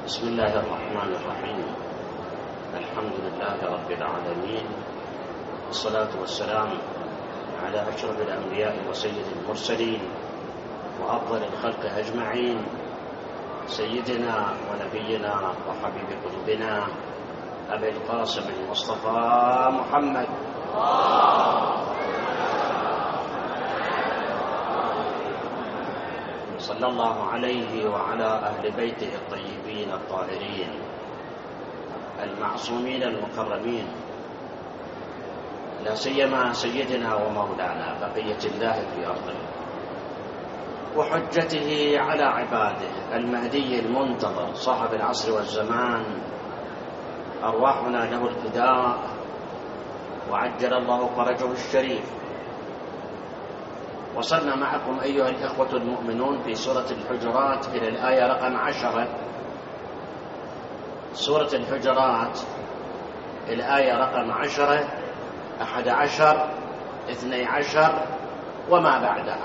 بسم الله الرحمن الرحيم. الحمد لله رب العالمين، والصلاة والسلام على أشرف الأنبياء وسيد المرسلين وأفضل الخلق أجمعين، سيدنا ونبينا وحبيب قلوبنا أبي القاسم المصطفى محمد صلى الله عليه وعلى أهل بيته الطيبين الطاهرين المعصومين المكرمين، لا سيما سيدنا ومولانا بقية الله في أرضه وحجته على عباده المهدي المنتظر صاحب العصر والزمان، أرواحنا له الفداء وعجل الله فرجه الشريف. وصلنا معكم أيها الإخوة المؤمنون في سورة الحجرات إلى الآية رقم 10. سورة الحجرات الآية رقم 10 11 12 وما بعدها.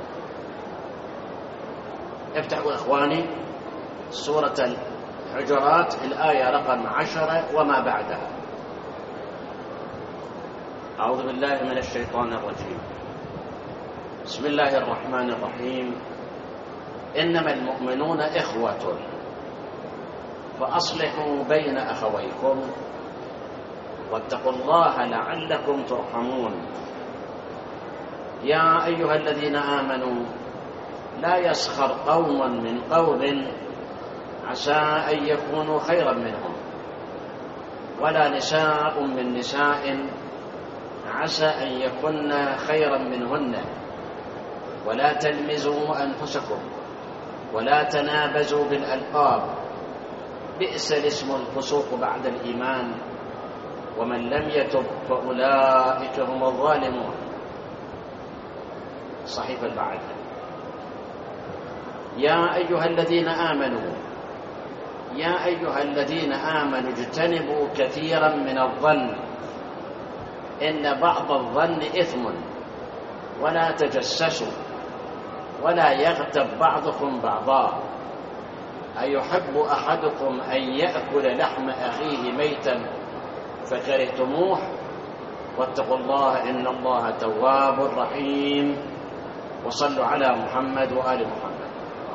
افتحوا إخواني سورة الحجرات الآية رقم 10 وما بعدها. أعوذ بالله من الشيطان الرجيم. بسم الله الرحمن الرحيم. إنما المؤمنون إخوة فأصلحوا بين أخويكم واتقوا الله لعلكم ترحمون. يا أيها الذين آمنوا لا يسخر قوم من قوم عسى أن يكونوا خيرا منهم، ولا نساء من نساء عسى أن يكن خيرا منهن، ولا تلمزوا أنفسكم ولا تنابزوا بالألقاب، بئس الاسم الفسوق بعد الإيمان، ومن لم يتب فأولئك هم الظالمون. صحيفة البعد. يا أيها الذين آمنوا، يا أيها الذين آمنوا اجتنبوا كثيرا من الظن إن بعض الظن إثم، ولا تجسسوا ولا يغتب بعضكم بعضا، أيحب أحدكم أن يأكل لحم أخيه ميتا فكرهتموه، واتقوا الله إن الله تواب رحيم. وصلوا على محمد وآل محمد.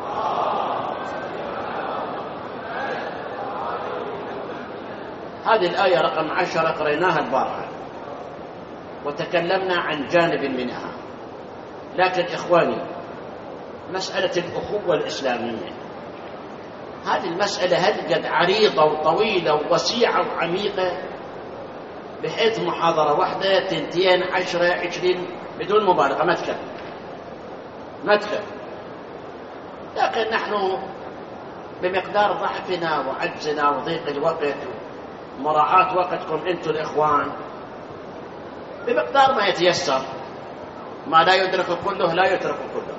هذه الآية رقم 10 قريناها البارحة وتكلمنا عن جانب منها، لكن إخواني مسألة الأخوة الإسلامية هذه المسألة هل عريضة وطويلة ووسيعة وعميقة بحيث محاضرة واحدة 2 10 20 بدون مبالغة ما تكفي. لكن نحن بمقدار ضعفنا وعجزنا وضيق الوقت ومراعاة وقتكم أنتم الإخوان بمقدار ما يتيسر، ما لا يدرك كله لا يترك كله.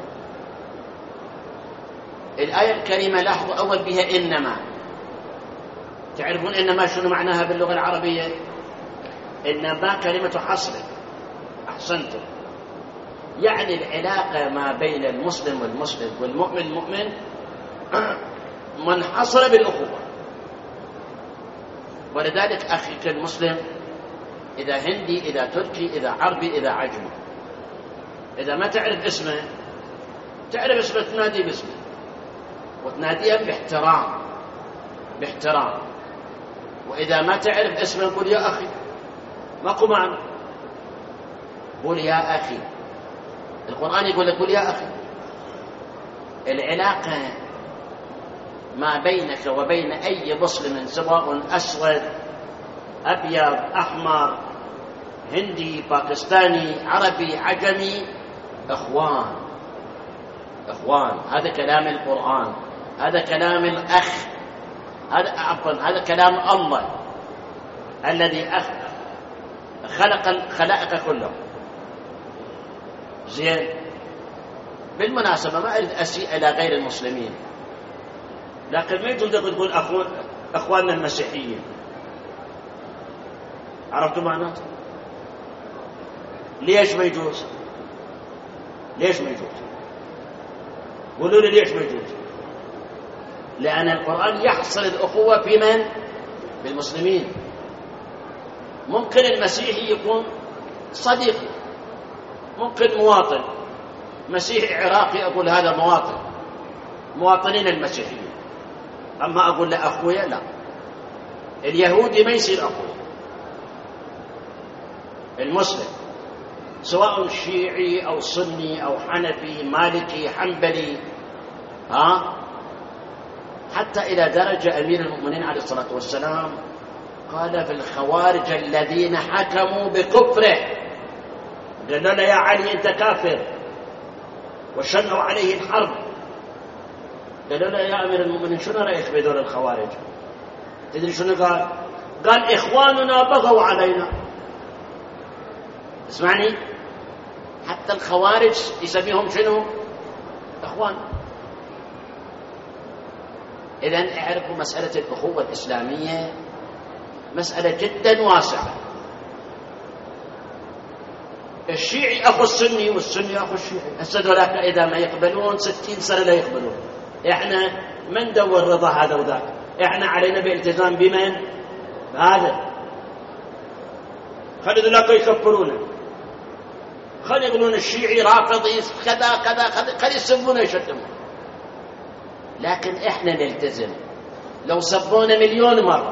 الآية الكريمة لاحظوا أول بها إنما. تعرفون إنما شنو معناها باللغة العربية؟ إنما كلمة حصر. أحسنتم. يعني العلاقة ما بين المسلم والمسلم والمؤمن المؤمن منحصرة بالأخوة. ولذلك أخيك المسلم إذا هندي إذا تركي إذا عربي إذا عجمي، إذا ما تعرف اسمه تعرف اسمه تنادي باسمه وتناديه باحترام. وإذا ما تعرف اسمه قل يا أخي، ماكو معنى قل يا أخي. القرآن يقول لك قل يا أخي. العلاقة ما بينك وبين أي مسلم سواء أسود أبيض أحمر هندي باكستاني عربي عجمي إخوان. هذا كلام القرآن، هذا كلام الأخ، هذا كلام الله الذي خلقك كله. زين. بالمناسبة ما أريد أسيء إلى غير المسلمين، لكن ما يجوز تقول أخواننا المسيحيين. عرفتوا معناته؟ ليش ما يجوز؟ قولوا لي ليش ما يجوز؟ لأن القرآن يحصل الأخوة في من؟ بالمسلمين. ممكن المسيحي يكون صديقي، ممكن مواطن مسيحي عراقي أقول هذا مواطنين المسيحيين، أما أقول له أخويا لا. اليهودي ما يصير أخويا، المسلم سواء شيعي أو سني أو حنفي مالكي حنبلي، حتى إلى درجة أمير المؤمنين عليه الصلاة والسلام قال في الخوارج الذين حكموا بكفره، قالوا له يا علي أنت كافر، وشنوا عليه الحرب. قالوا له يا أمير المؤمنين شنو رأيك بذول الخوارج؟ تدري شنو قال؟ قال إخواننا بغوا علينا. اسمعني، حتى الخوارج يسميهم شنو؟ إخوان. إذن اعرفوا مسألة الأخوة الإسلامية مسألة جدا واسعة. الشيعي أخو السني والسني أخو الشيعي، هسه ذولاك إذا ما يقبلون 60 سنة لا يقبلون. إحنا ما ندور رضا هذا وذاك، إحنا علينا بالتزام بمن؟ هذا. خلي ذولاك يكفرونا، خلي يقولون الشيعي رافضي كذا كذا كذا، خلي يسبونا يشتمون، لكن إحنا نلتزم. لو سبونا مليون مرة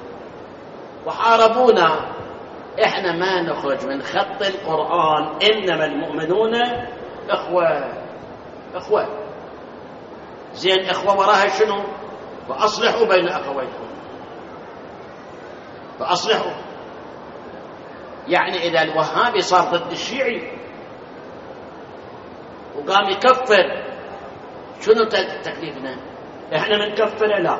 وحاربونا إحنا ما نخرج من خط القرآن. إنما المؤمنون إخوة. زين إخوة وراها شنو؟ فأصلحوا بين أخويكم، فأصلحوا. يعني إذا الوهابي صار ضد الشيعي وقام يكفر، شنو تكليفنا؟ إحنا منكفر؟ لا.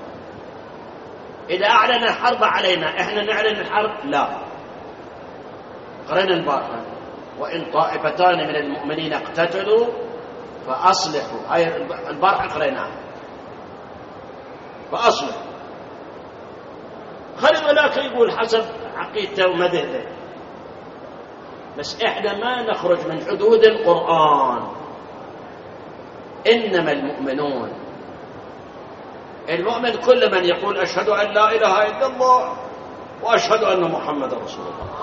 إذا أعلن الحرب علينا إحنا نعلن الحرب؟ لا. قرأنا البارحة وإن طائفتان من المؤمنين اقتتلوا فأصلحوا، هاي البارحة قرأناها، فأصلحوا. خلي ولاك يقول حسب عقيدته ومذهبه، بس إحنا ما نخرج من حدود القرآن. إنما المؤمنون، المؤمن كل من يقول أشهد أن لا إله إلا الله وأشهد أن محمد رسول الله.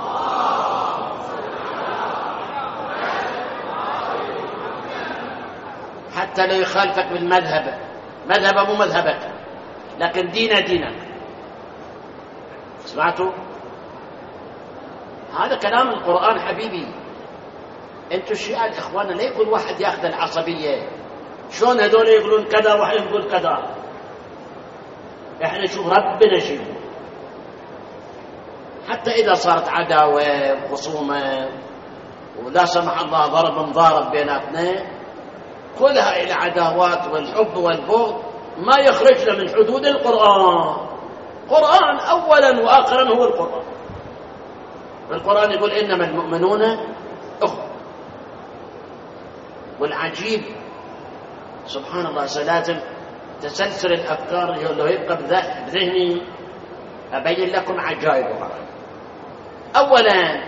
حتى لو يخالفك بالمذهب، مذهبه مو مذهبك، لكن دينك. سمعتوا؟ هذا كلام القرآن حبيبي. انتوا الشيعة الإخوان لا يقول واحد ياخذ العصبية، شلون هذول يقولون كذا واحد يقول كذا. احنا نشوف ربنا شيء. حتى إذا صارت عداوة وخصومة ولا سمح الله ضرب مضارب بيناتنا، كلها العداوات والحب والبغض ما يخرجنا من حدود القرآن. قرآن أولا وآخرا هو القرآن. القرآن يقول إنما المؤمنون أخوة. والعجيب سبحان الله، لازم تسلسل الأفكار اللي يبقى بذهني أبين لكم عجائبها. أولا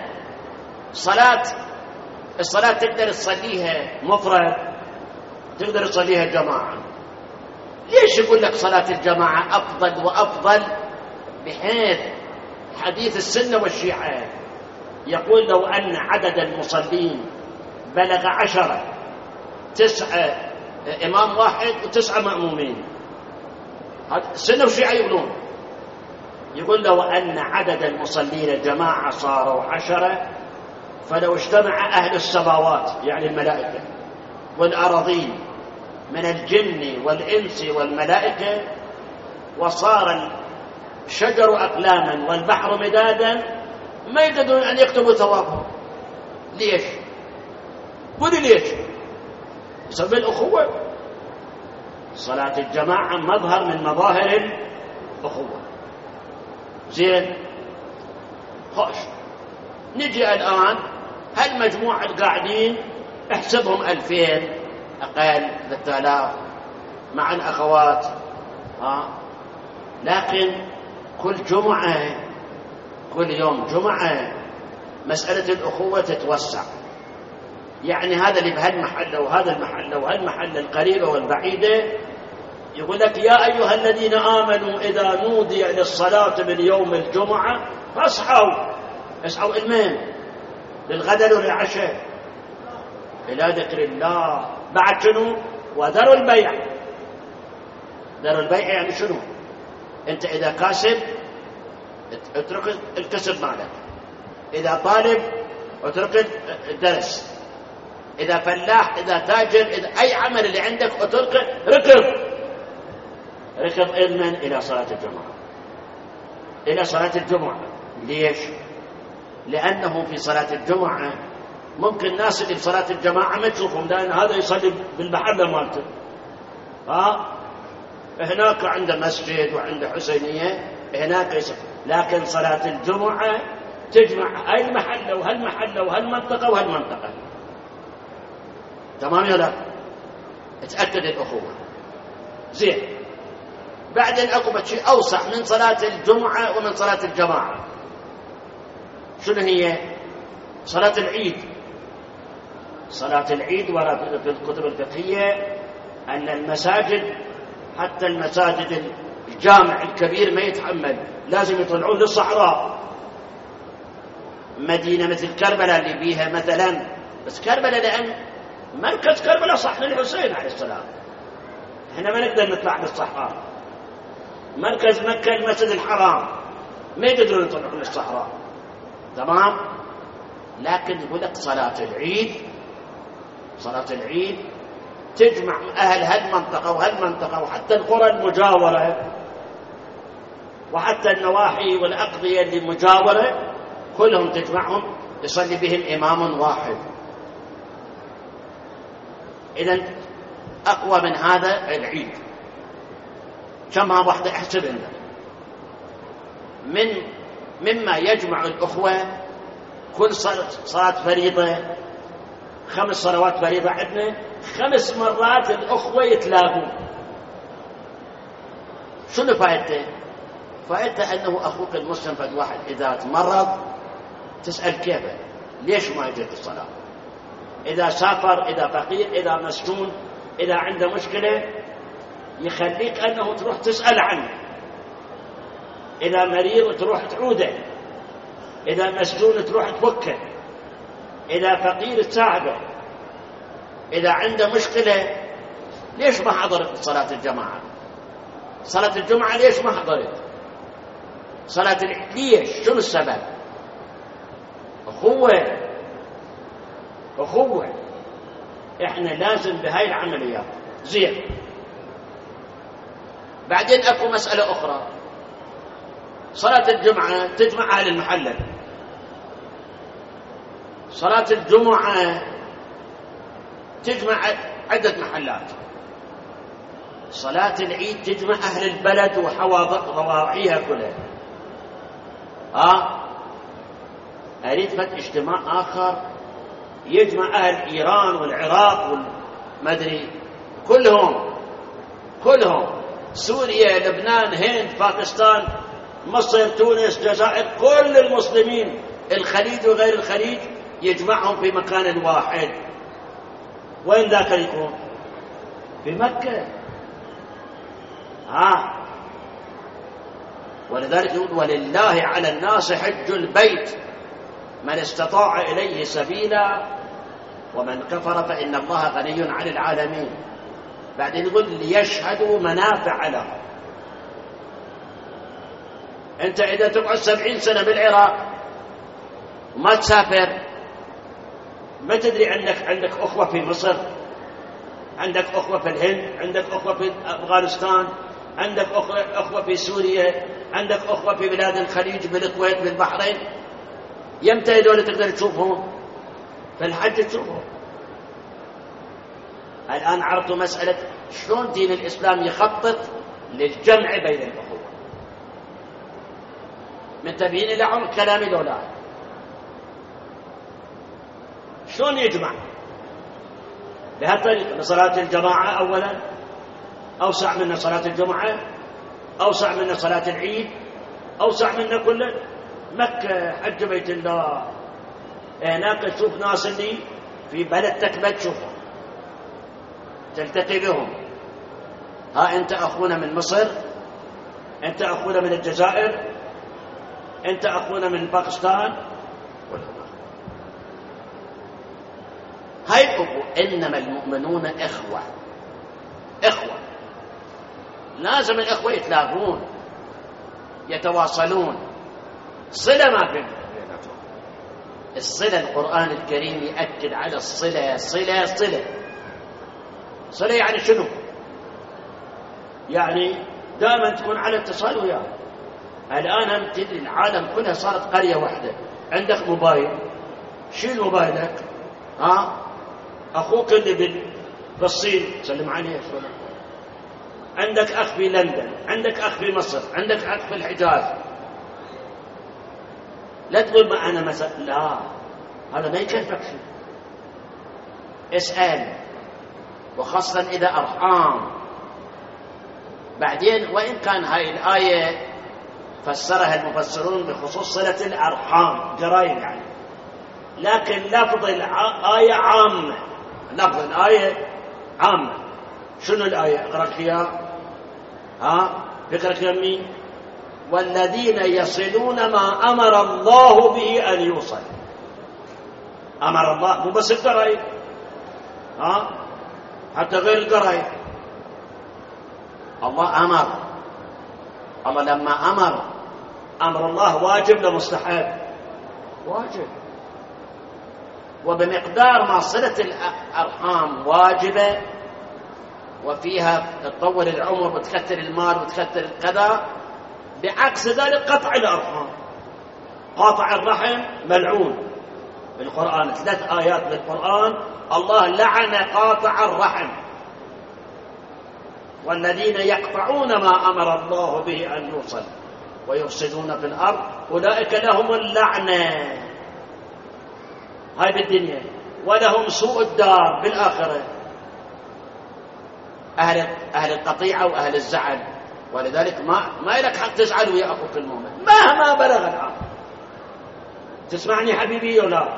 الصلاة تقدر تصليها مفرد، تقدر تصليها جماعة. ليش يقول لك صلاة الجماعة أفضل وأفضل؟ بحيث حديث السنة والشيعة يقول لو أن عدد المصلين بلغ 10، 9 إمام واحد و9 مأمومين، السنة والشيعة يقول لو أن عدد المصلين جماعة صاروا 10، فلو اجتمع أهل السماوات يعني الملائكة والأراضين من الجن والإنس والملائكة وصار الشجر أقلاما والبحر مدادا، ما يقدرون أن يكتبوا ثوابهم. ليش؟ قولي ليش؟ بسبب الأخوة. صلاة الجماعة مظهر من مظاهر الأخوة. زين، خوش، نجي الآن هالمجموعة القاعدين احسبهم 2000 أقل 3000 مع الأخوات، لكن كل جمعة كل يوم جمعة مسألة الأخوة تتوسع. يعني هذا اللي بهالمحلة وهذا المحلة وهالمحلة القريبة والبعيدة يقول لك يا أيها الذين آمنوا إذا نودي للصلاة من يوم الجمعة فاصحوا. اسعوا المين؟ للغدر وللعشاء، إلى ذكر الله. بعد شنو؟ وذروا البيع. ذروا البيع يعني شنو؟ أنت إذا كاسب اترك الكسب مالك، إذا طالب اترك الدرس، إذا فلاح، إذا تاجر، إذا أي عمل اللي عندك اتركه. ركض علما إلى صلاة الجمعة، إلى صلاة الجمعة. ليش؟ لأنه في صلاة الجمعة ممكن الناس اللي بصلاة الجماعة ما تشوفهم، لأن هذا يصلي بالمحلة مالته، هناك عنده مسجد وعنده حسينية هناك يصلي. لكن صلاة الجمعة تجمع هاي المحلة وهالمحلة وهالمنطقة وهالمنطقة. تمام يا لا؟ اتأكد الأخوة زين. بعدين أقوم شيء أوسع من صلاة الجمعة ومن صلاة الجماعة. شنو هي؟ صلاة العيد. صلاة العيد ورد في الكتب الفقهية أن المساجد، حتى المساجد الجامع الكبير ما يتحمل، لازم يطلعون للصحراء. مدينة مثل كربلاء اللي بيها مثلا، بس كربلاء لأن مركز كربلاء صحن الحسين عليه السلام، احنا ما نقدر نطلع للصحراء. مركز مكة المسجد الحرام، ما يقدرون يطلعون للصحراء. تمام. لكن يقول لك صلاة العيد تجمع أهل هالمنطقة وهالمنطقة وحتى القرى المجاورة وحتى النواحي والأقضية اللي مجاورة، كلهم تجمعهم يصلي بهم إمام واحد. إذن أقوى من هذا العيد. كم واحدة احسب عندك مما يجمع الأخوة كل صلاة فريضة، 5 صلوات فريضة عندنا 5 مرات الأخوة يتلاقون. شنو فائدته؟ فائدته أنه أخوك المسلم فد واحد إذا تمرض تسأل كيفه، ليش ما يجي الصلاة، إذا سافر، إذا فقير، إذا مسجون، إذا عنده مشكلة، يخليك أنه تروح تسأل عنه. إذا مريض تروح تعوده، إذا مسجون تروح تفكه، إذا فقير تساعده، إذا عنده مشكلة. ليش ما حضرت صلاة الجماعة؟ صلاة الجمعة ليش ما حضرت؟ صلاة ليش؟ شنو السبب؟ أخوة. إحنا لازم بهاي العمليات. زين. بعدين أكو مسألة أخرى. صلاة الجمعة تجمع أهل المحلة، صلاة الجمعة تجمع عدة محلات، صلاة العيد تجمع أهل البلد وضواحيها كلها. أريد اجتماع آخر يجمع أهل إيران والعراق والمدري كلهم، سوريا، لبنان، هند، باكستان، مصر، تونس، الجزائر، كل المسلمين، الخليج وغير الخليج، يجمعهم في مكان واحد. وين ذاك يكون؟ في مكة. ولذلك يقول ولله على الناس حج البيت من استطاع إليه سبيلا ومن كفر فإن الله غني عن العالمين. بعدين يقول ليشهدوا منافع لهم. أنت إذا تقعد 70 سنة بالعراق وما تسافر، ما تدري عندك أخوة في مصر، عندك أخوة في الهند، عندك أخوة في أفغانستان، عندك أخوة في سوريا، عندك أخوة في بلاد الخليج، بالكويت، بالبحرين. يمتى هذول تقدر تشوفهم؟ في الحج تشوفهم. الآن عرفتوا مسألة شلون دين الإسلام يخطط للجمع بين الأخوة. منتبهين إلى عمق كلامي لولا؟ شلون يجمع؟ بهالطريقة. بصلاة الجماعة أولا، أوسع من صلاة الجمعة، أوسع من صلاة العيد، أوسع من كل مكة، حج بيت الله. هناك تشوف ناس اللي في بلدك ما تشوفهم، تلتقي بهم، ها أنت أخونا من مصر، أنت أخونا من الجزائر، أنت أخونا من باكستان. هاي الأخوة، إنما المؤمنون إخوة. إخوة لازم الإخوة يتلاقون يتواصلون، صلة ما بينهم. الصلة القرآن الكريم يأكد على الصلة. صلة صلة صلة يعني شنو؟ يعني دائما تكون على اتصال وياه. الآن هم تدري العالم كلها صارت قرية واحدة. عندك موبايل، شيل موبايلك، أخوك اللي بالصين سلم عليه. عندك أخ في لندن، عندك أخ في مصر، عندك أخ في الحجاز. لا تقول ما أنا مثلا، لا، هذا ما يكلفك شيء. اسأل، وخاصة إذا أرحام. بعدين وإن كان هاي الآية فسرها المفسرون بخصوص صلة الأرحام، قرايب يعني، لكن لفظ الآية عامة. لفظ الآية عامة. شنو الآية؟ اقرأ فيها. فكرك يمين. والذين يصلون ما أمر الله به أن يوصل. أمر الله، مو بس القرايب، حتى غير القرايب. الله أمر. الله لما أمر الله واجب لمستحب؟ واجب. وبمقدار ما صلة الأرحام واجبة وفيها تطول العمر وتكثر المال وتكثر الكذا، بعكس ذلك قطع الأرحام. قاطع الرحم ملعون بالقرآن. 3 آيات بالقرآن الله لعن قاطع الرحم. والذين يقطعون ما أمر الله به أن يوصل ويفسدون في الأرض أولئك لهم اللعنة، هاي بالدنيا، ولهم سوء الدار بالآخرة. أهل القطيعة وأهل الزعل. ولذلك ما لك حق تزعل ويا أخوك المؤمن مهما بلغ العام. تسمعني حبيبي ولا؟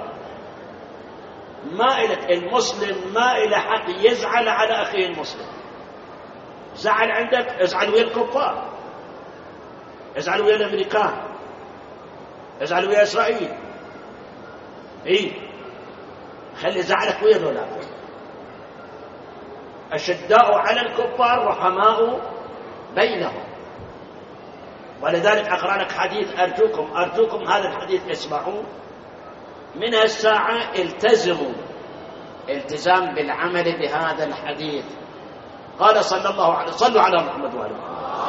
ما إلك المسلم ما إله حق يزعل على أخيه المسلم. زعل عندك، ازعل ويا الكفار، ازعل ويا الأمريكان، ازعل ويا إسرائيل. خلي زعلك ويا ذولا. أشداء على الكفار رحماء بينهم. ولذلك أقرأ لك حديث، أرجوكم هذا الحديث اسمعوا من الساعة. التزموا التزام بالعمل بهذا الحديث. قال صلى الله عليه وسلم، صلوا على محمد وآله.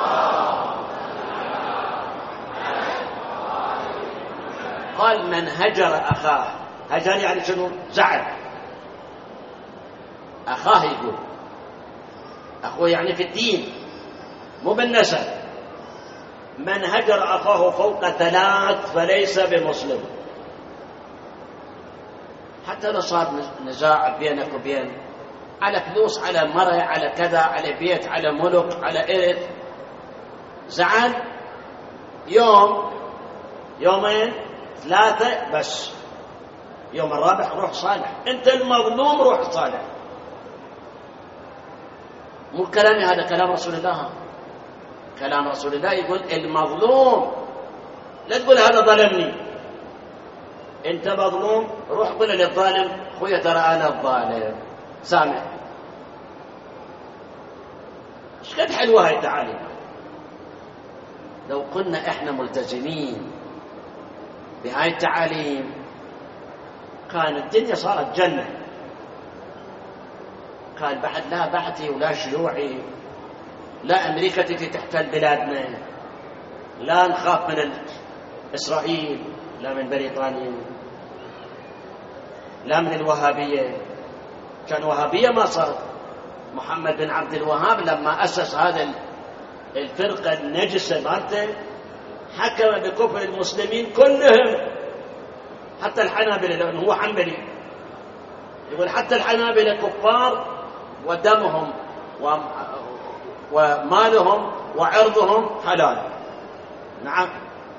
قال من هجر أخاه، هجر يعني شنو؟ زعل أخاه. يقول أخوه يعني في الدين مو بالنسب. من هجر أخاه فوق 3 فليس بمسلم. حتى لو صار نزاع بينك وبين، على فلوس، على مرة، على كذا، على بيت، على ملك، على إرث، زعل يوم، يومين، 3 بس، يوم الرابع روح صالح. أنت المظلوم روح صالح. مو كلامي هذا، كلام رسول الله. كلام رسول الله يقول المظلوم، لا تقول هذا ظلمني. أنت مظلوم، روح قل للظالم خويا ترى أنا الظالم، سامع. ايش قد حلوة هاي التعاليم. لو كنا احنا ملتزمين بهاي التعاليم كان الدنيا صارت جنة. كان بعد لا بعثي ولا شيوعي، لا أمريكا تجي تحتل بلادنا، لا نخاف من إسرائيل، لا من بريطانيا، لا من الوهابية. كان وهابية ما صارت. محمد بن عبد الوهاب لما أسس هذا الفرقة النجسة مالته حكم بكفر المسلمين كلهم، حتى الحنابلة، لأنه هو حنبلي. يقول حتى الحنابلة كفار، ودمهم ومالهم وعرضهم حلال. نعم.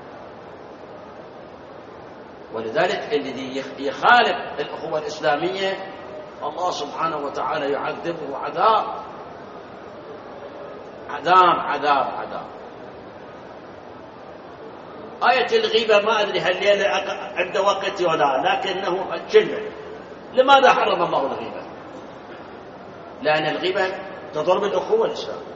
ولذلك الذي يخالف الأخوة الإسلامية الله سبحانه وتعالى يعذبه عذاب. عذاب عذاب عذاب. آية الغيبة ما أدري هل ليلة عند وقت ولا، لكنه كلمة. لماذا حرم الله الغيبة؟ لأن الغيبة تضر بالأخوة الإسلامية.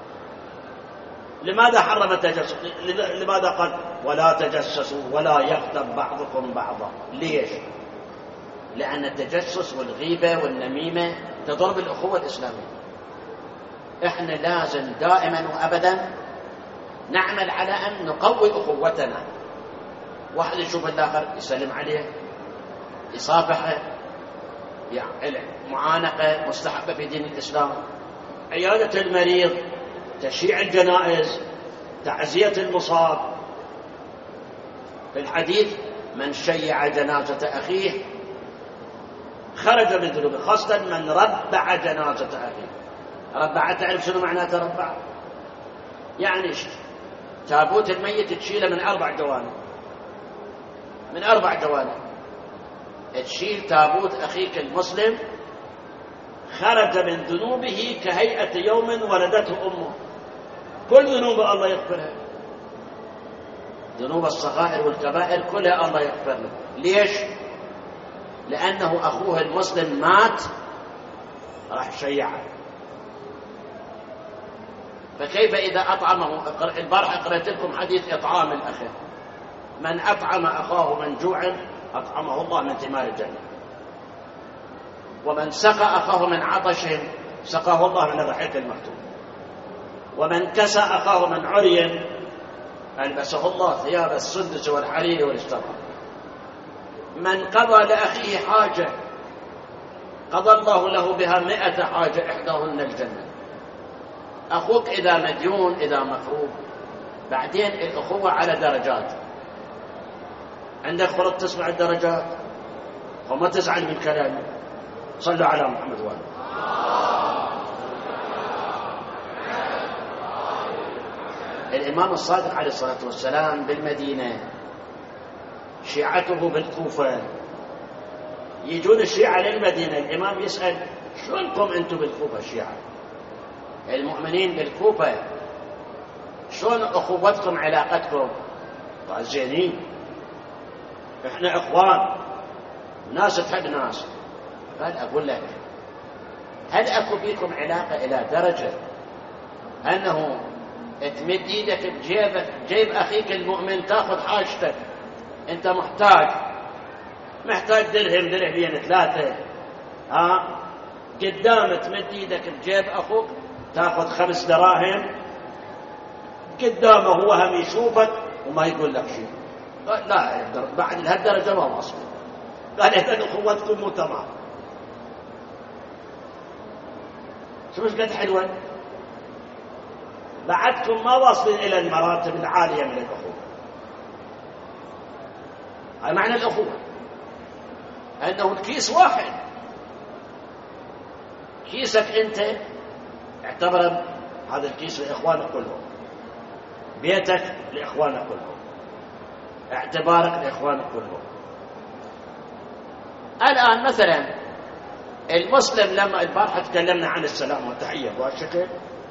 لماذا حرم التجسس؟ لماذا قال ولا تجسسوا ولا يغتب بعضكم بعضا؟ ليش؟ لأن التجسس والغيبة والنميمة تضر بالأخوة الإسلامية. إحنا لازم دائما وأبدا نعمل على أن نقوي أخوتنا. واحد يشوف الآخر يسلم عليه، يصافحه، يعني معانقة مستحبة في دين الإسلام، عيادة المريض، تشييع الجنائز، تعزية المصاب. في الحديث من شيع جنازة أخيه خرج من ذنوبه، خاصة من ربع جنازة أخيه. ربع، تعرف شنو معناه تربع؟ يعني تابوت الميت تشيله من 4 جوانب، من 4 جوانب. تشيل تابوت أخيك المسلم خرج من ذنوبه كهيئة يوم ولدته أمه. كل ذنوب الله يغفرها، ذنوب الصغائر والكبائر كلها الله يغفر له. ليش؟ لأنه أخوه المسلم مات، راح شيعه. فكيف إذا أطعمه؟ البارحة قرأت لكم حديث إطعام الأخ. من أطعم أخاه من جوع أطعمه الله من ثمار الجنة، ومن سقى أخاه من عطش سقاه الله من الرحيق المختوم، ومن كسى أخاه من عري ألبسه الله ثياب السندس والحرير والاستبرق. من قضى لأخيه حاجة قضى الله له بها 100 حاجة إحداهن الجنة. أخوك إذا مديون، إذا مكروب، بعدين الأخوة على درجات. عندك خلق تسمع الدرجات وما تزعل من كلامي. صلوا على محمد وآله. الإمام الصادق عليه الصلاة والسلام بالمدينة، شيعته بالكوفة، يجون الشيعة للمدينة. الإمام يسأل شلونكم أنتم بالكوفة الشيعة؟ المؤمنين بالكوفة شلون أخوتكم علاقتكم؟ قال زينين، إحنا إخوان، ناس تحب ناس. قال أقول لك، هل أكو بيكم علاقة إلى درجة أنه تمد إيدك بجيبك، جيب أخيك المؤمن، تأخذ حاجتك، أنت محتاج درهم درهمين 3، قدام تمد إيدك بجيب أخوك تأخذ 5 دراهم قدامه، هو هم يشوفك وما يقول لك شيء. لا يقدر بعد لهالدرجة ما واصل. قال إذن أخوتكم مو تمام. شو مش قد حلوة؟ بعدكم ما واصلين إلى المراتب العالية من الأخوة. هذا معنى الأخوة، أنه الكيس واحد. كيسك أنت اعتبر هذا الكيس لإخوانك كلهم، بيتك لإخوانك كلهم، اعتبارك لإخوانك كلهم. الآن مثلا المسلم لما البارحة تكلمنا عن السلام والتحية بهالشكل،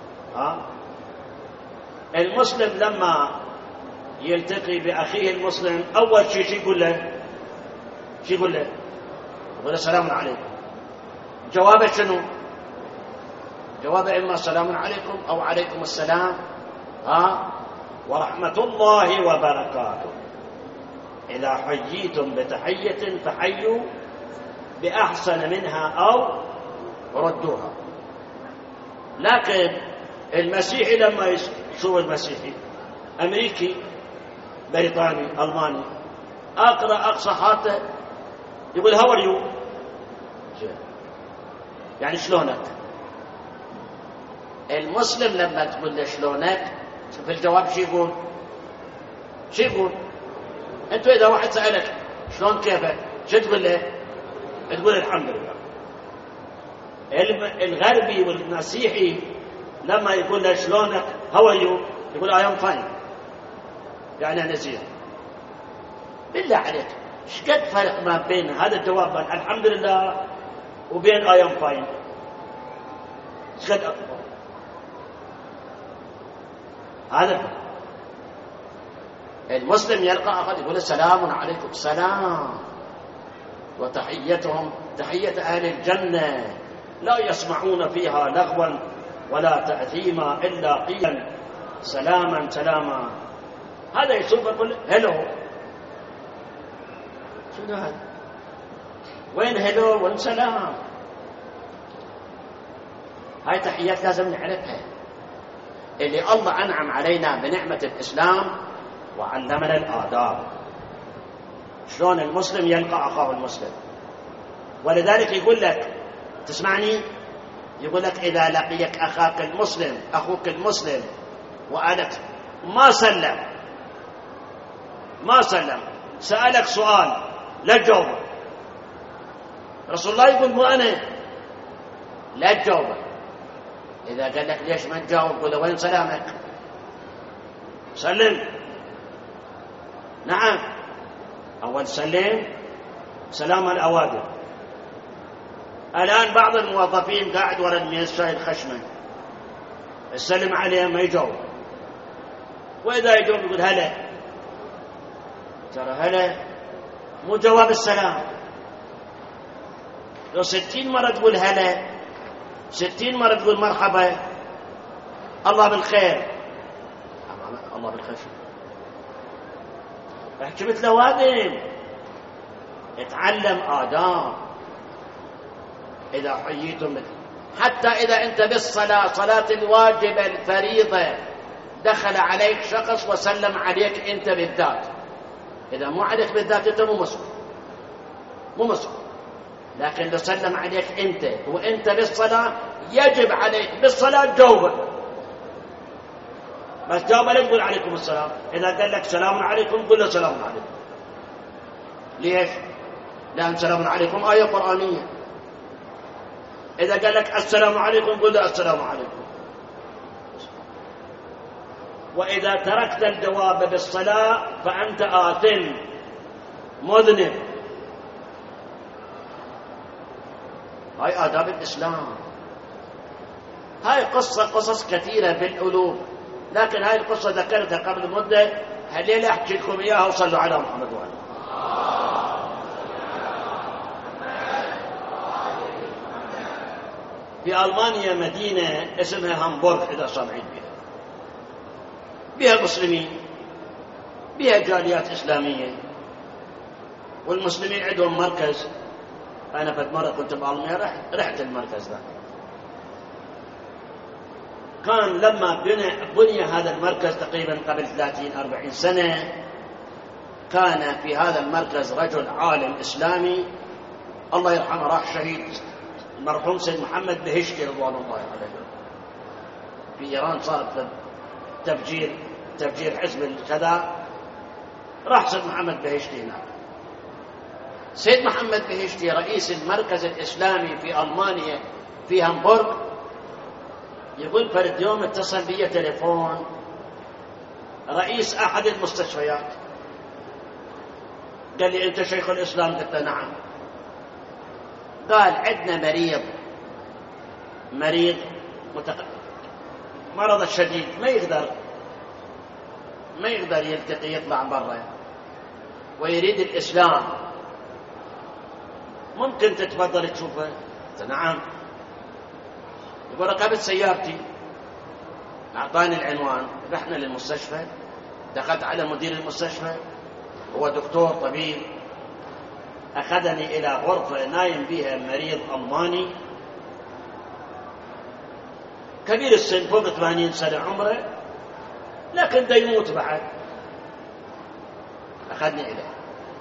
المسلم لما يلتقي بأخيه المسلم أول شيء يقول له؟ يقول له السلام عليكم. جوابه شنو؟ جوابه إما السلام عليكم أو عليكم السلام ورحمة الله وبركاته. إذا حييتم بتحية فحيوا بأحسن منها أو ردوها. لكن المسيحي لما يشوف المسيحي أمريكي بريطاني ألماني أقرأ أقصى حاته يقول how are you، يعني شلونك. المسلم لما تقول له شلونك في الجواب شو يقول؟ شو يقول؟ أنتوا إذا واحد سألك شلون كيفك شو تقول له؟ تقول الحمد لله. الغربي والمسيحي لما يقول له شلونك how are you يقول I am fine، يعني أنا زين. بالله عليك شقد فرق ما بين هذا الجواب الحمد لله وبين I am fine؟ شقد أكبر. هذا المسلم يلقى أحد يقول السلام عليكم، سلام، وتحيتهم تحية أهل الجنة لا يسمعون فيها لغوا ولا تأثيما إلا قيلا سلاما سلاما. هذا يسوق يقول هلو، شنو هذا؟ وين هلو وين سلام؟ هاي تحيات لازم نعرفها. اللي الله أنعم علينا بنعمة الإسلام وعلمنا الآداب، شلون المسلم يلقى أخاه المسلم. ولذلك يقول لك، تسمعني، يقول لك إذا لقيك أخاك المسلم، أخوك المسلم، وأنت ما سلم سألك سؤال لا تجاوبه. رسول الله يقول مو أنا، لا تجاوبه. إذا قال لك ليش ما تجاوب، قل له وين سلامك؟ سلم. نعم، أول سلم سلام الأوادم. الآن بعض الموظفين قاعد ورا الميز شايل خشمه، السلم عليه ما يجاوب، وإذا يجاوب يقول هلا. ترى هلا مو جواب السلام. لو 60 مرة تقول هلا، 60 مرة تقول مرحبا، الله بالخير، الله بالخير، احكي مثل وادم، اتعلم آداب. إذا حييتم حتى إذا أنت بالصلاة، صلاة الواجب الفريضة، دخل عليك شخص وسلم عليك أنت بالذات، إذا مو عليك بالذات أنت مو مسؤول. لكن لو سلم عليك أنت وأنت بالصلاة، يجب عليك بالصلاة تجاوبه. بس جاوب لا تقول عليكم السلام. إذا قال لك سلام عليكم قل له سلام عليكم. ليش؟ لأن سلام عليكم آية قرآنية. إذا قال لك السلام عليكم قل له السلام عليكم. وإذا تركت الجواب بالصلاة فأنت آثم مذنب. هاي آداب الإسلام. هاي قصص كثيرة بالألوف، لكن هاي القصة ذكرتها قبل مدة، هالليلة أحكي لكم إياها وصلوا على محمد وعلى. في ألمانيا مدينة اسمها هامبورغ، إذا سمعت بها مسلمين، بها جاليات إسلامية، والمسلمين عندهم مركز. أنا فد مرة كنت بألمانيا رحت المركز ذا. كان لما بني هذا المركز تقريبا قبل 30-40 سنة، كان في هذا المركز رجل عالم إسلامي الله يرحمه، راح شهيد، المرحوم سيد محمد بهشتي رضوان الله عليه. في إيران صار تفجير حزب الكذا، راح سيد محمد بهشتي هناك. سيد محمد بهشتي رئيس المركز الإسلامي في ألمانيا في هامبورغ، يقول فرد يوم اتصل بي تليفون رئيس أحد المستشفيات، قال لي أنت شيخ الإسلام؟ قلت له نعم. قال عندنا مريض مرض شديد، ما يقدر يلتقي يطلع برا، ويريد الإسلام، ممكن تتفضل تشوفه؟ قلت نعم. يقول ركبت سيارتي، أعطاني العنوان، رحنا للمستشفى، دخلت على مدير المستشفى، هو دكتور طبيب، أخذني إلى غرفة نايم بها مريض ألماني كبير السن، فوق 80 سنة عمره، لكن دا يموت بعد. أخذني إليه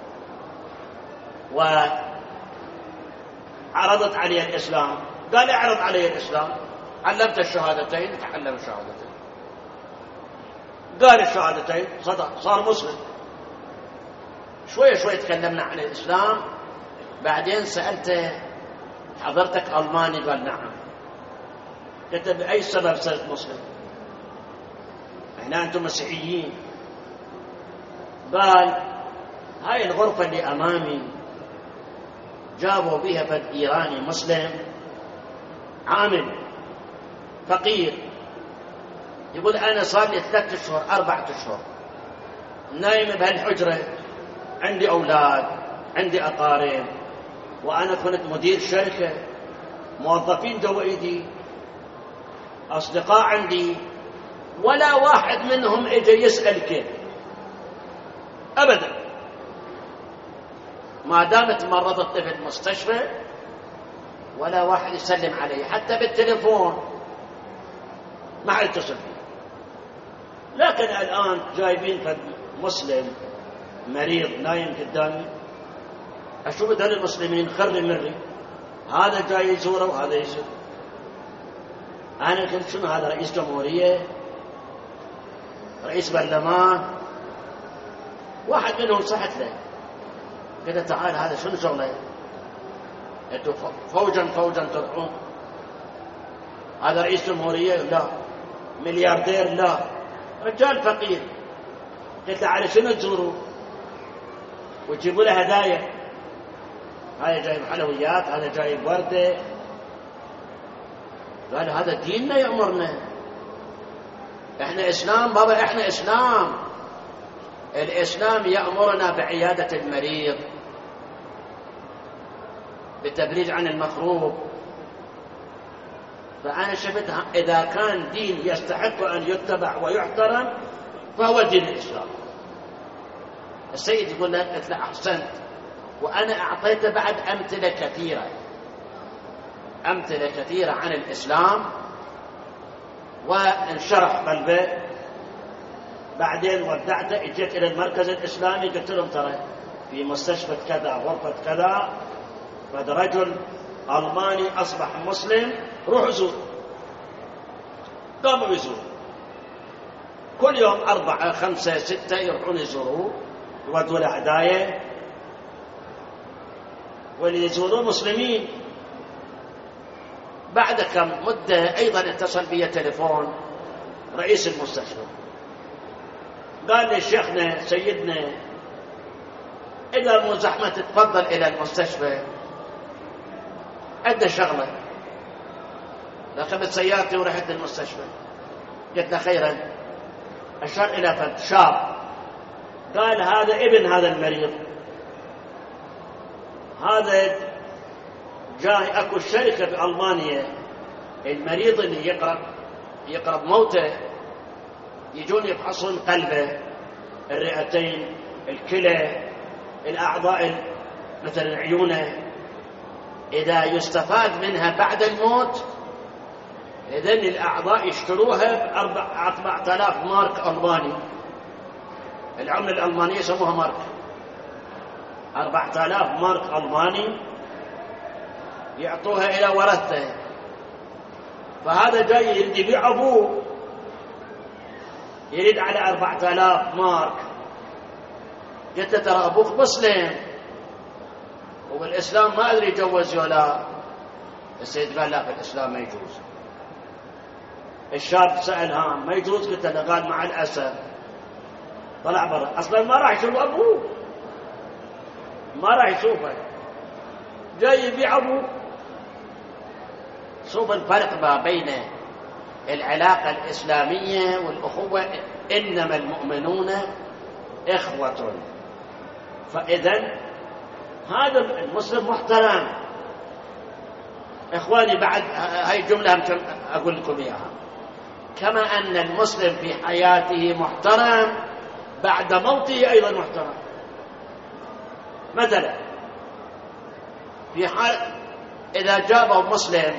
وعرضت عليه الإسلام. قال اعرض عليه الإسلام. علمت الشهادتين، تعلم الشهادتين، قال الشهادتين، صدق، صار مسلم. شوية تكلمنا عن الإسلام. بعدين سألته حضرتك ألماني؟ قال نعم. قلت بأي سبب صرت مسلم؟ هنا أنتم مسيحيين. قال هاي الغرفة اللي أمامي جابوا بها فد إيراني مسلم عامل فقير، يقول أنا صار لي 3 أشهر 4 أشهر نايم بهالحجرة، عندي أولاد، عندي أقارب، وأنا كنت مدير شركة، موظفين جوا إيدي، أصدقاء عندي، ولا واحد منهم إجا يسأل كيف أبدا. ما دامت مرضت في المستشفى ولا واحد يسلم علي، حتى بالتليفون ما يتصل بي. لكن الآن جايبين فد مسلم مريض نايم قدامي، أشوف هذول المسلمين خري مري، هذا جاي يزوره وهذا يزور. أنا قلت شنو هذا، رئيس جمهورية، رئيس برلمان؟ واحد منهم صحت له، قلت تعال هذا شنو شغله؟ انتوا فوجا تروحون، هذا رئيس جمهورية؟ لا. ملياردير؟ لا. رجال فقير. قلت له على شنو تزوروا وتجيبوا له هدايا؟ هذا جايب حلويات، هذا جايب وردة. قال هذا ديننا يأمرنا، احنا اسلام بابا، احنا اسلام. الاسلام يأمرنا بعيادة المريض، بالتبريج عن المخروب. فأنا شفت إذا كان دين يستحق أن يتبع ويحترم فهو دين الإسلام. السيد يقول له قلت له أحسنت، وأنا أعطيته بعد أمثلة كثيرة عن الإسلام، وانشرح قلبه. بعدين ودعته، اجيت إلى المركز الإسلامي قلت لهم ترى في مستشفى كذا غرفة كذا فهذا رجل ألماني أصبح مسلم، روحوا زور. قاموا يزوروا كل يوم 4 5 6 يروحون يزوروه، يودوا له هدايا، واللي يزورون مسلمين. بعد كم مدة أيضا اتصل بي تليفون رئيس المستشفى، قال لي شيخنا سيدنا إذا مو زحمة تتفضل إلى المستشفى، عندنا شغلة. ركبت سيارتي ورحت للمستشفى، قلت له خيرا. أشار إلى فد شاب، قال هذا ابن هذا المريض، هذا جاي أكو شركة في ألمانيا، المريض اللي يقرب موته يجون يفحصون قلبه، الرئتين، الكلى، الأعضاء مثلا عيونه، إذا يستفاد منها بعد الموت إذن الأعضاء يشتروها ب4,000 مارك ألماني. العملة الألمانية يسموها مارك. 4,000 مارك ألماني يعطوها إلى ورثته. فهذا جاي يريد يبيع أبوه، يريد على 4,000 مارك. قلت له ترى أبوك مسلم وبالإسلام ما أدري يجوز ولا. السيد قال لا، في الإسلام ما يجوز. الشاب سأل ها ما يجوز؟ قلت له قال مع الأسف. طلع برا، أصلا ما راح يشوف أبوه، ما راح يشوفه، جاي يبيع أبوه. شوف الفرق ما بين العلاقة الإسلامية والأخوة. إنما المؤمنون إخوة. فإذن هذا المسلم محترم. إخواني بعد هاي الجملة أقول لكم إياها، كما أن المسلم في حياته محترم بعد موته أيضا محترم. مثلا في حال إذا جابوا مسلم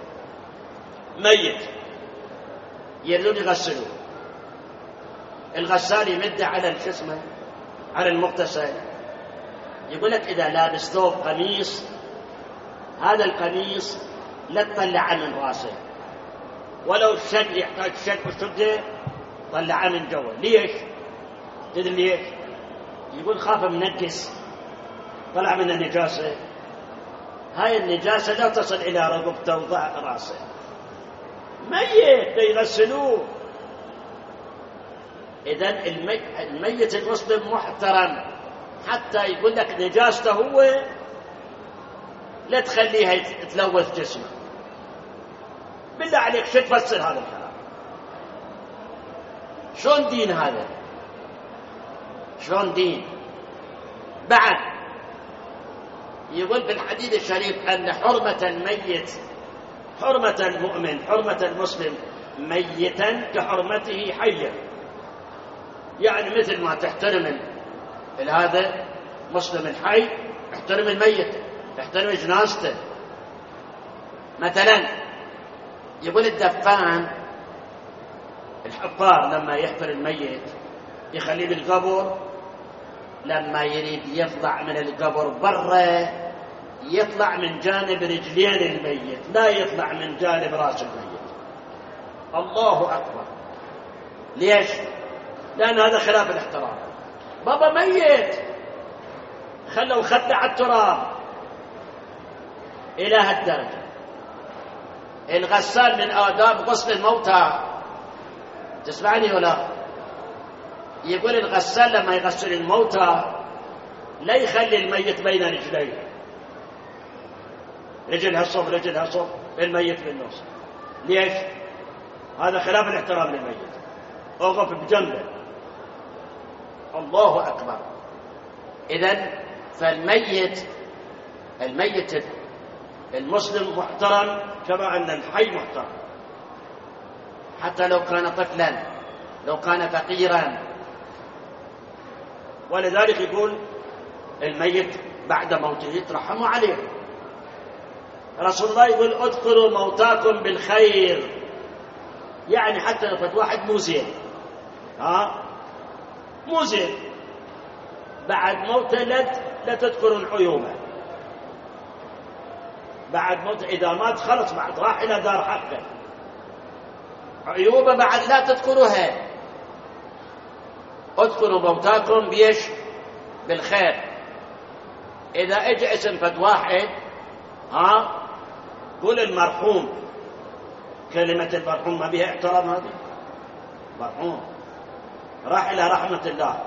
ميت يريدون يغسلوه، الغسال يمد على الجسم على المغتسل، يقول لك إذا لابس ثوب قميص، هذا القميص لا تطلعه من راسه، ولو الشد يحتاج شد وشده طلعه من جوا. ليش؟ تدري ليش؟ يقول خاف منكس، طلع من النجاسة. هاي النجاسة لا تصل إلى رقبته وضع راسه. ميت يغسلوه. إذن الميت المسلم محترم، حتى يقول لك نجاسته هو لا تخليها تلوث جسمه. بالله عليك شو تفسر هذا الكلام؟ شلون دين هذا؟ شلون دين؟ بعد يقول في الحديث الشريف أن حرمة الميت، حرمة المؤمن، حرمة المسلم ميتا كحرمته حيا. يعني مثل ما تحترم هذا مسلم الحي احترم الميت، احترم جنازته. مثلا يقول الدفان الحفار لما يحفر الميت يخليه بالقبر، لما يريد يطلع من القبر برا يطلع من جانب رجلين الميت، لا يطلع من جانب راس الميت. الله أكبر. ليش؟ لأن هذا خلاف الاحترام. بابا ميت خلوا خده على التراب إلى هالدرجة. الغسال من آداب غسل الموتى، تسمعني ولا؟ يقول الغسال لما يغسل الموتى لا يخلي الميت بين رجليه، رجلها صب رجلها صب، الميت في النص. ليش؟ هذا خلاف الاحترام للميت. اوقف بجنبه. الله أكبر. إذن فالميت المسلم محترم كما أن الحي محترم، حتى لو كان طفلا، لو كان فقيرا. ولذلك يقول الميت بعد موته ترحموا عليه. رسول الله يقول اذكروا موتاكم بالخير. يعني حتى لو فات واحد مو زين، مو زين، بعد موته لا تذكروا عيوبه. بعد موته إذا مات خلص، بعد راح إلى دار حقه، عيوبه بعد لا تذكروها. اذكروا موتاكم بيش؟ بالخير. إذا اجى اسم فد واحد قول المرحوم. كلمة المرحوم ما بها احترام. هذه مرحوم راح إلى رحمة الله.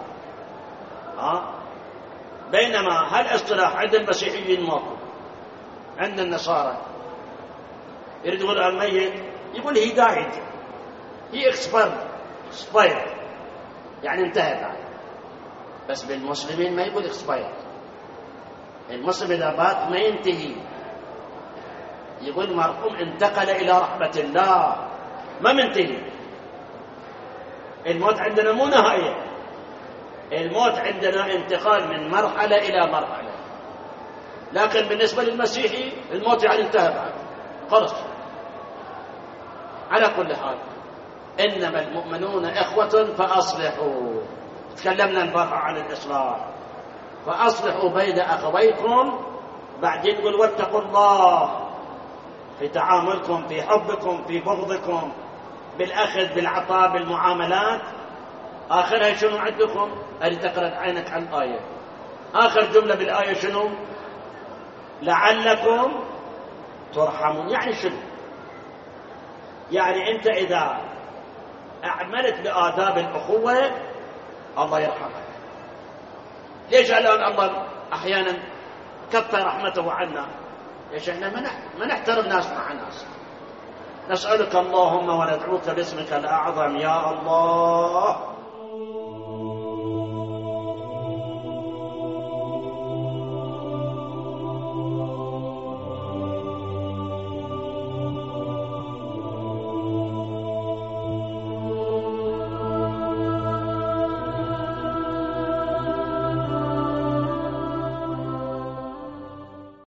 بينما هالاصطلاح عند المسيحيين موقف، عند النصارى يريد يقول الميت، يقول he died, he expired، يعني انتهى بعد. بس بالمسلمين ما يقول expired. المسلم إذا مات ما ينتهي، يقول مرحوم انتقل إلى رحمة الله، ما منتهي. الموت عندنا مو نهاية، الموت عندنا انتقال من مرحلة إلى مرحلة. لكن بالنسبة للمسيحي الموت يعني انتهى بعد خلص. على كل حال إنما المؤمنون إخوة فأصلحوا. تكلمنا البارحة عن الإصلاح، فأصلحوا بين أخويكم. بعدين يقول واتقوا الله في تعاملكم، في حبكم، في بغضكم، بالأخذ بالعطاء، بالمعاملات. آخرها شنو عندكم؟ أريد تقرأ عينك عن الآية. آخر جملة بالآية شنو؟ لعلكم ترحمون. يعني شنو؟ يعني أنت إذا أعملت بآداب الأخوة الله يرحمك. ليش الآن الله أحيانا كف رحمته عنا؟ ليش احنا ما نحترم ناس مع ناس. نسألك اللهم وندعوك باسمك الأعظم يا الله